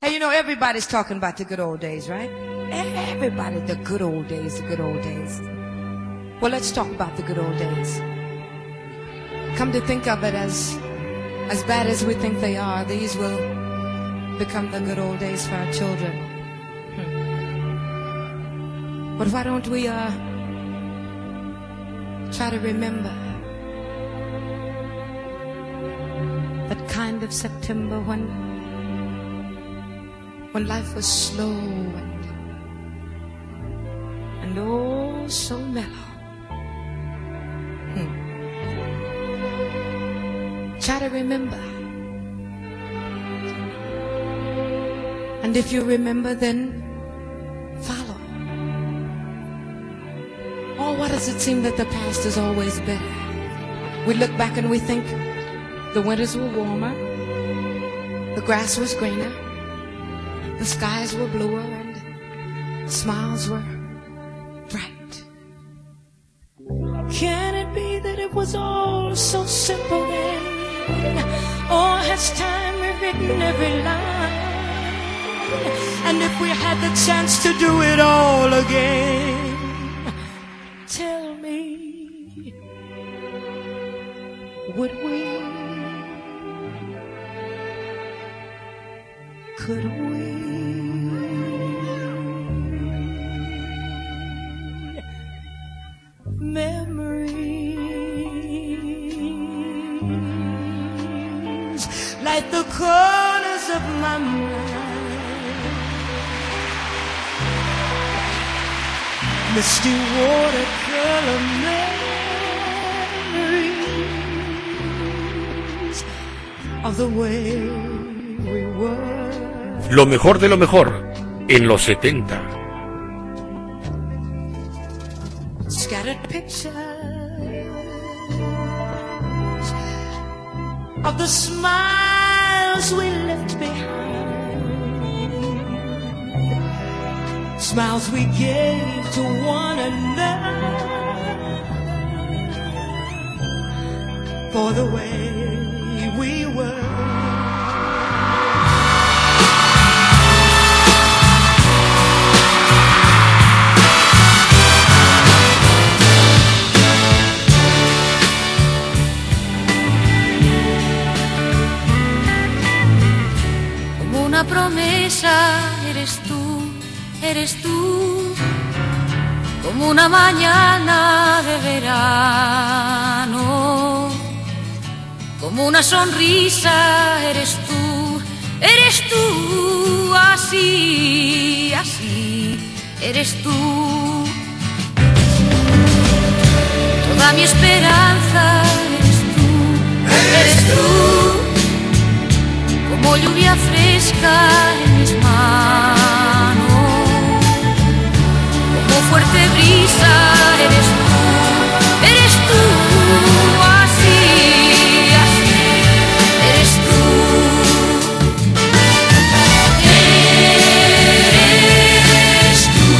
Hey, you know, everybody's talking about the good old days, right? Everybody, the good old days, the good old days. Well, let's talk about the good old days. Come to think of it, as bad as we think they are, these will become the good old days for our children. But why don't we try to remember that kind of September when life was slow and oh so mellow. Try to remember. And if you remember, then follow. Oh, why does it seem that the past is always better? We look back and we think the winters were warmer, the grass was greener, the skies were bluer, and smiles were bright. Can it be that it was all so simple then? Or has time rewritten every line? And if we had the chance to do it all again, tell me, would we? Could we? Memories like the corners of my mind, misty watercolor memories of the way we were. Lo mejor de lo mejor en los 70. Scattered pictures of the smiles we left behind, smiles we gave to one another for the way we were. Una promesa eres tú, como una mañana de verano, como una sonrisa eres tú, así, eres tú. Toda mi esperanza eres tú. Como lluvia fresca en mis manos, como fuerte brisa eres tú, así, eres tú. Eres tú,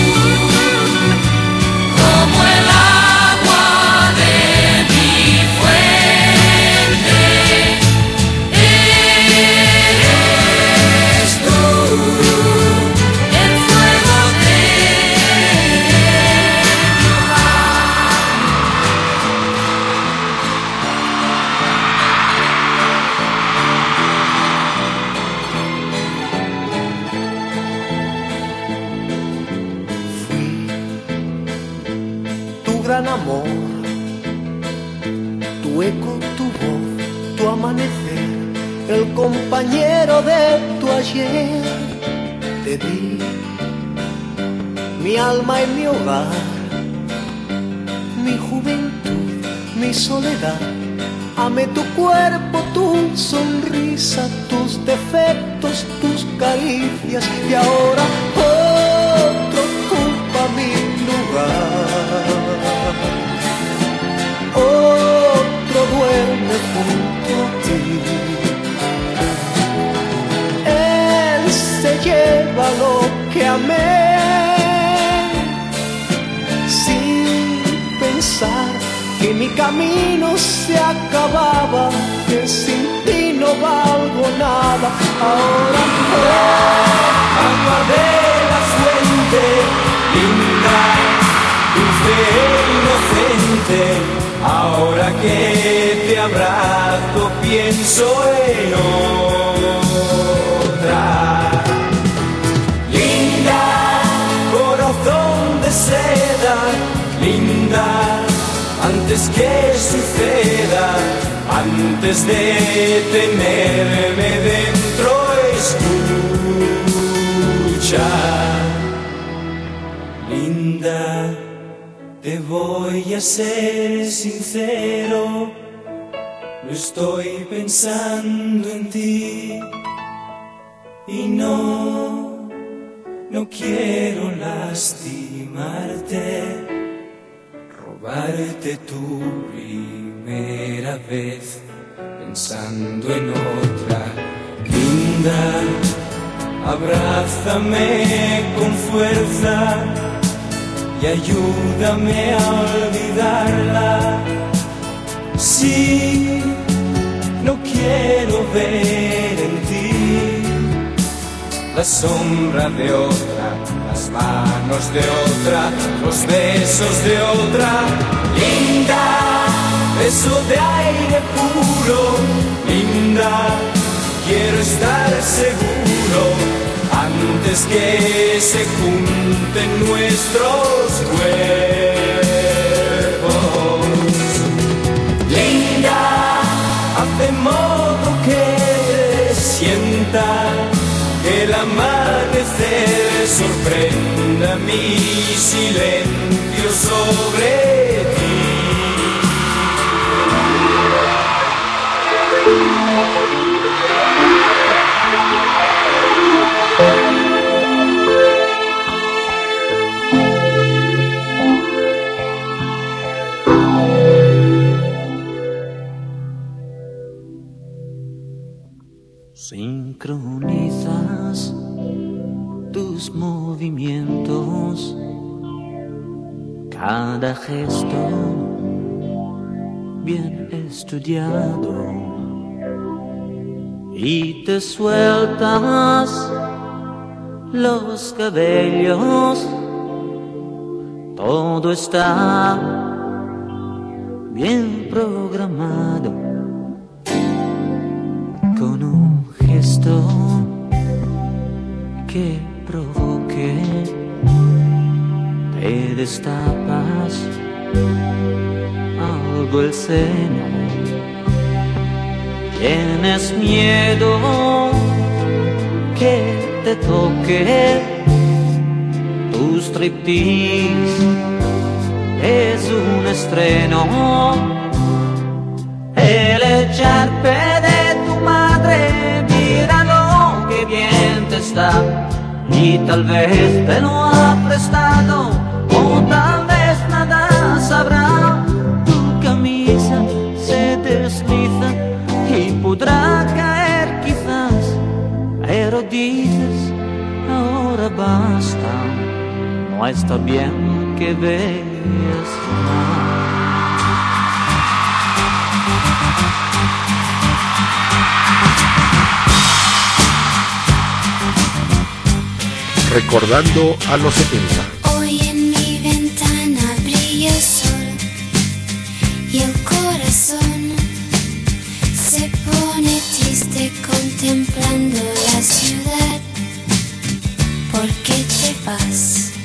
como el agua de mi fuente. Gran amor, tu eco, tu voz, tu amanecer, el compañero de tu ayer. Te di mi alma y mi hogar, mi juventud, mi soledad. Amé tu cuerpo, tu sonrisa, tus defectos, tus caricias, y ahora otro ocupa mi lugar. Otro duerme junto a ti. Él se lleva lo que amé, sin pensar que mi camino se acababa, que sin ti no valgo nada. Ahora abrazo pienso en otra. Linda, corazón de seda, linda, antes que suceda, antes de tenerme dentro, escucha. Linda, te voy a ser sincero, no estoy pensando en ti y no quiero lastimarte, robarte tu primera vez pensando en otra. Linda, abrázame con fuerza y ayúdame a olvidarla. Sí, no quiero ver en ti la sombra de otra, las manos de otra, los besos de otra. Linda, beso de aire puro, linda, quiero estar seguro antes que se junten nuestros cuerpos. Linda, hace modo que sienta que el amanecer sorprenda mi silencio sobre ti. Sincronizas tus movimientos, cada gesto bien estudiado, y te sueltas los cabellos, todo está bien programado. Con un gesto que provoque, te destapas algo el seno. Tienes miedo que te toque tu striptease, es un estreno. El echarpe de tu madre, mira lo que bien te está, y tal vez te lo ha prestado, o tal vez nada sabrá. Tu camisa se desliza y podrá caer quizás, pero dices, ahora basta, no está bien que veas más. Recordando a los 70. Hoy en mi ventana brilla el sol y el corazón se pone triste contemplando la ciudad. ¿Por qué te vas?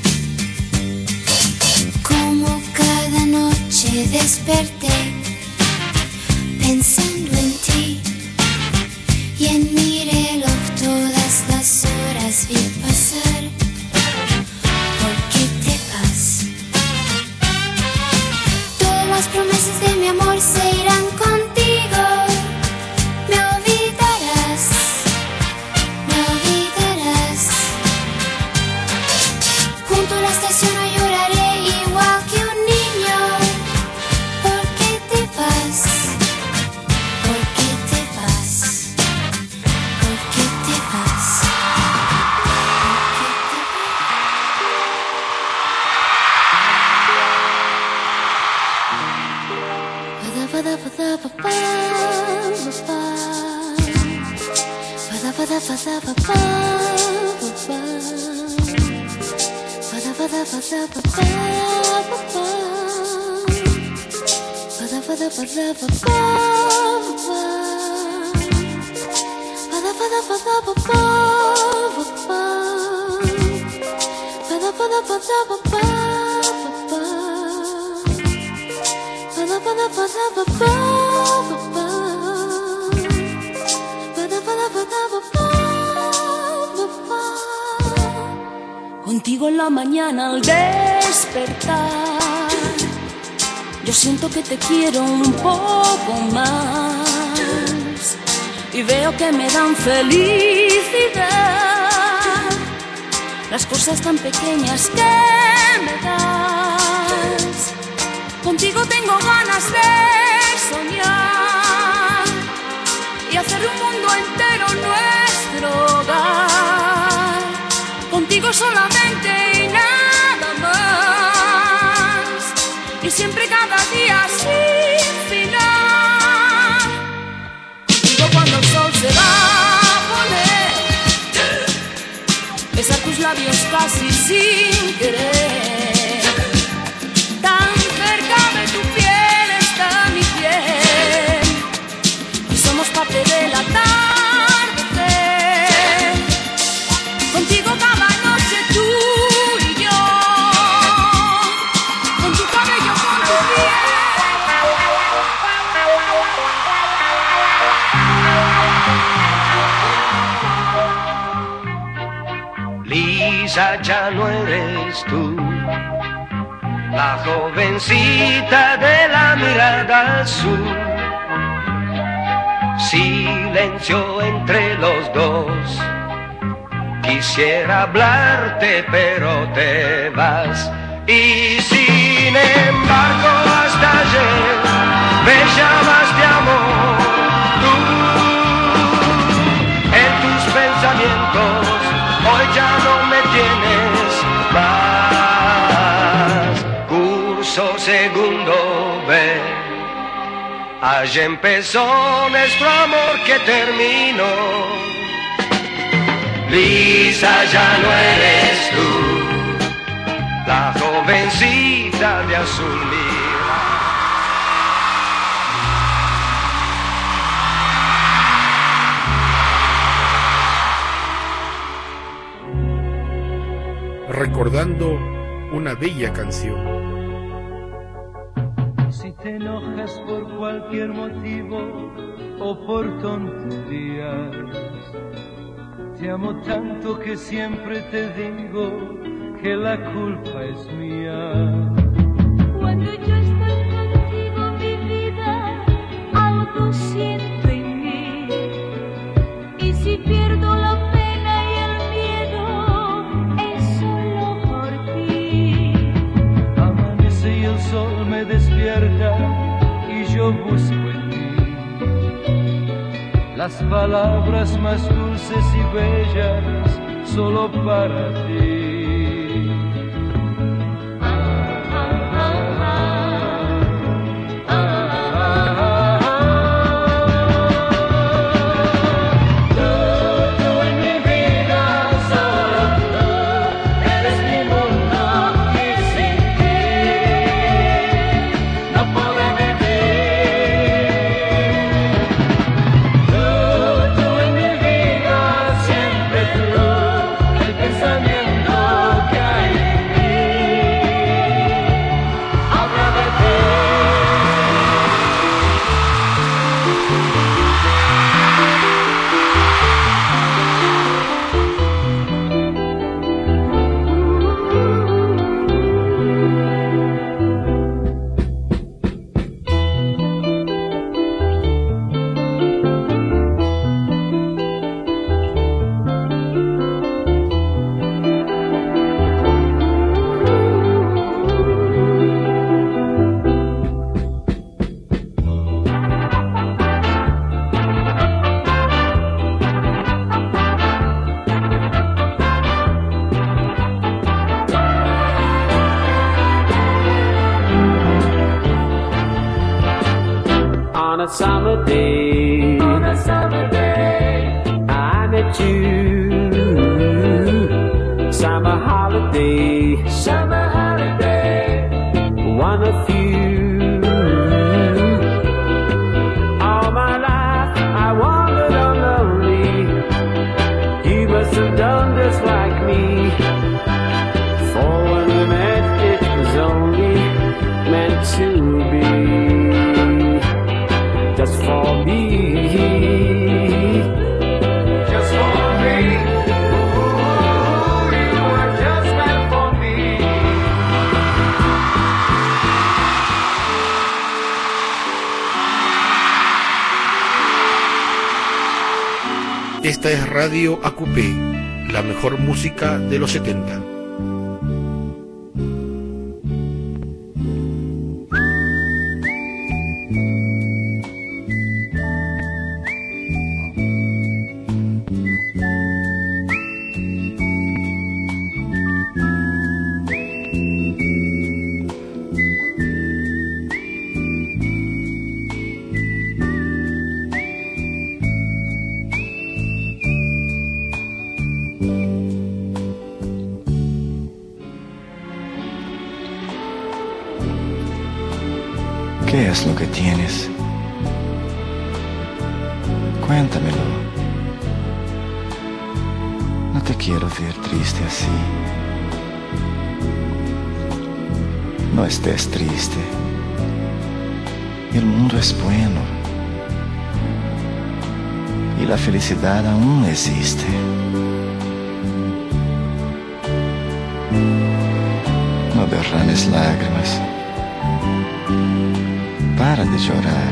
Como cada noche desperté pensando en ti, y en mi reloj todas las horas vi pasar. ¿Por qué te vas? Todas las promesas de mi amor se irán contigo. Me olvidarás, me olvidarás. Junto a la estación no lloraré igual que un niño. ¿Por qué te vas? ¿Por qué te vas? ¿Por qué te vas? Contigo en la mañana al despertar, yo siento que te quiero un poco más y veo que me dan felicidad las cosas tan pequeñas que me das. Contigo tengo ganas de soñar y hacer un mundo entero nuestro hogar. Contigo solamente y nada más, y siempre cada día sin final. Contigo cuando el sol se va a poner, besar tus labios casi sin querer. Tan cerca de tu piel está mi piel y somos parte del atardecer. Contigo cada noche tú y yo, con tu cabello, con tu piel. Lisa, ya no eres tú, la jovencita de la mirada azul. Silencio entre los dos, quisiera hablarte pero te vas. Y sin embargo hasta ayer me llamas de amor. Tú, en tus pensamientos hoy ya no me tienes más. Curso segundo B, allí empezó nuestro amor que terminó. Lisa, ya no eres tú, la jovencita de azul mira. Recordando una bella canción. Si te enojas por cualquier motivo o por tonterías, te amo tanto que siempre te digo que la culpa es mía. Cuando yo estoy contigo, mi vida, algo siento en mí. Y si pierdo la pena y el miedo, es solo por ti. Amanece y el sol me despierta y yo busco en ti las palabras más dulces y bellas solo para ti. On a summer day, I met you. Summer holiday, one of you. just like me. For when we met, it was only meant to be. Just for me. Just for me. Ooh, you were just meant for me. Esta es Radio AQP, la mejor música de los 70. ¿Qué es lo que tienes? Cuéntamelo. No te quiero ver triste así. No estés triste. El mundo es bueno. Y la felicidad aún existe. No derrames lágrimas. Para de llorar.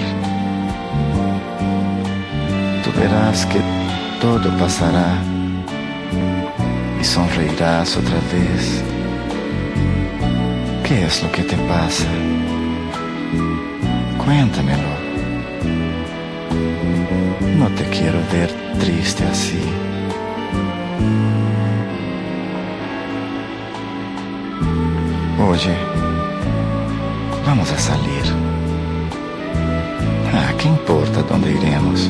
Tú verás que todo pasará y sonreirás otra vez. ¿Qué es lo que te pasa? Cuéntamelo. No te quiero ver triste así. Oye, vamos a salir. ¿Qué importa dónde iremos?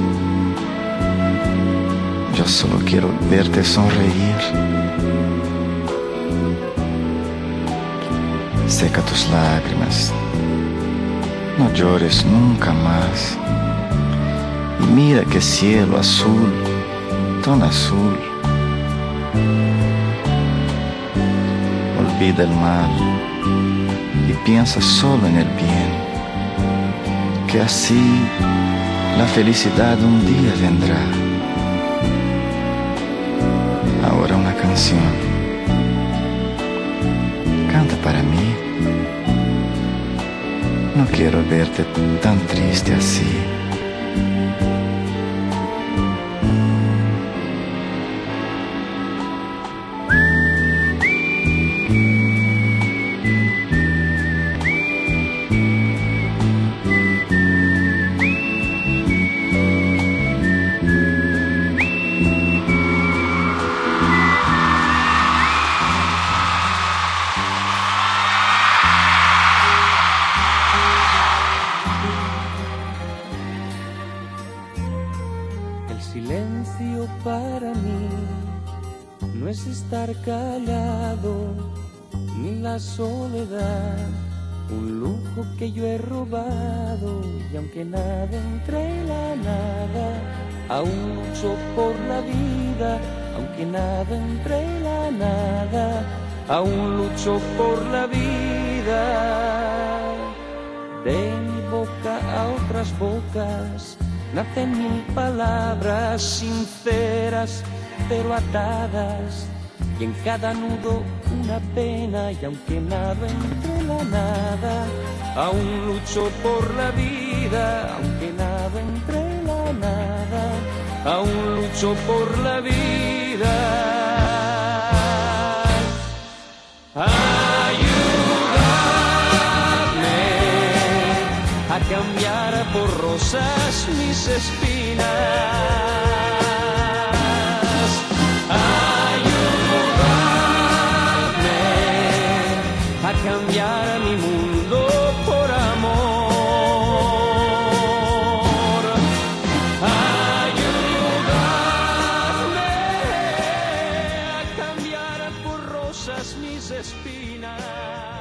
Yo solo quiero verte sonreír. Seca tus lágrimas. No llores nunca más. Y mira qué cielo azul, tan azul. Olvida el mal y piensa solo en el bien. Que así la felicidad un día vendrá. Ahora una canción. Canta para mí. No quiero verte tan triste así. Silencio para mí no es estar callado, ni la soledad, un lujo que yo he robado. Y aunque nada entre la nada, aún lucho por la vida. Aunque nada entre la nada, aún lucho por la vida. De mi boca a otras bocas nacen mil palabras sinceras pero atadas, y en cada nudo una pena. Y aunque nada entre la nada, aún lucho por la vida. Aunque nada entre la nada, aún lucho por la vida. A cambiar por rosas mis espinas. Ayúdame a cambiar mi mundo por amor. Ayúdame a cambiar por rosas mis espinas.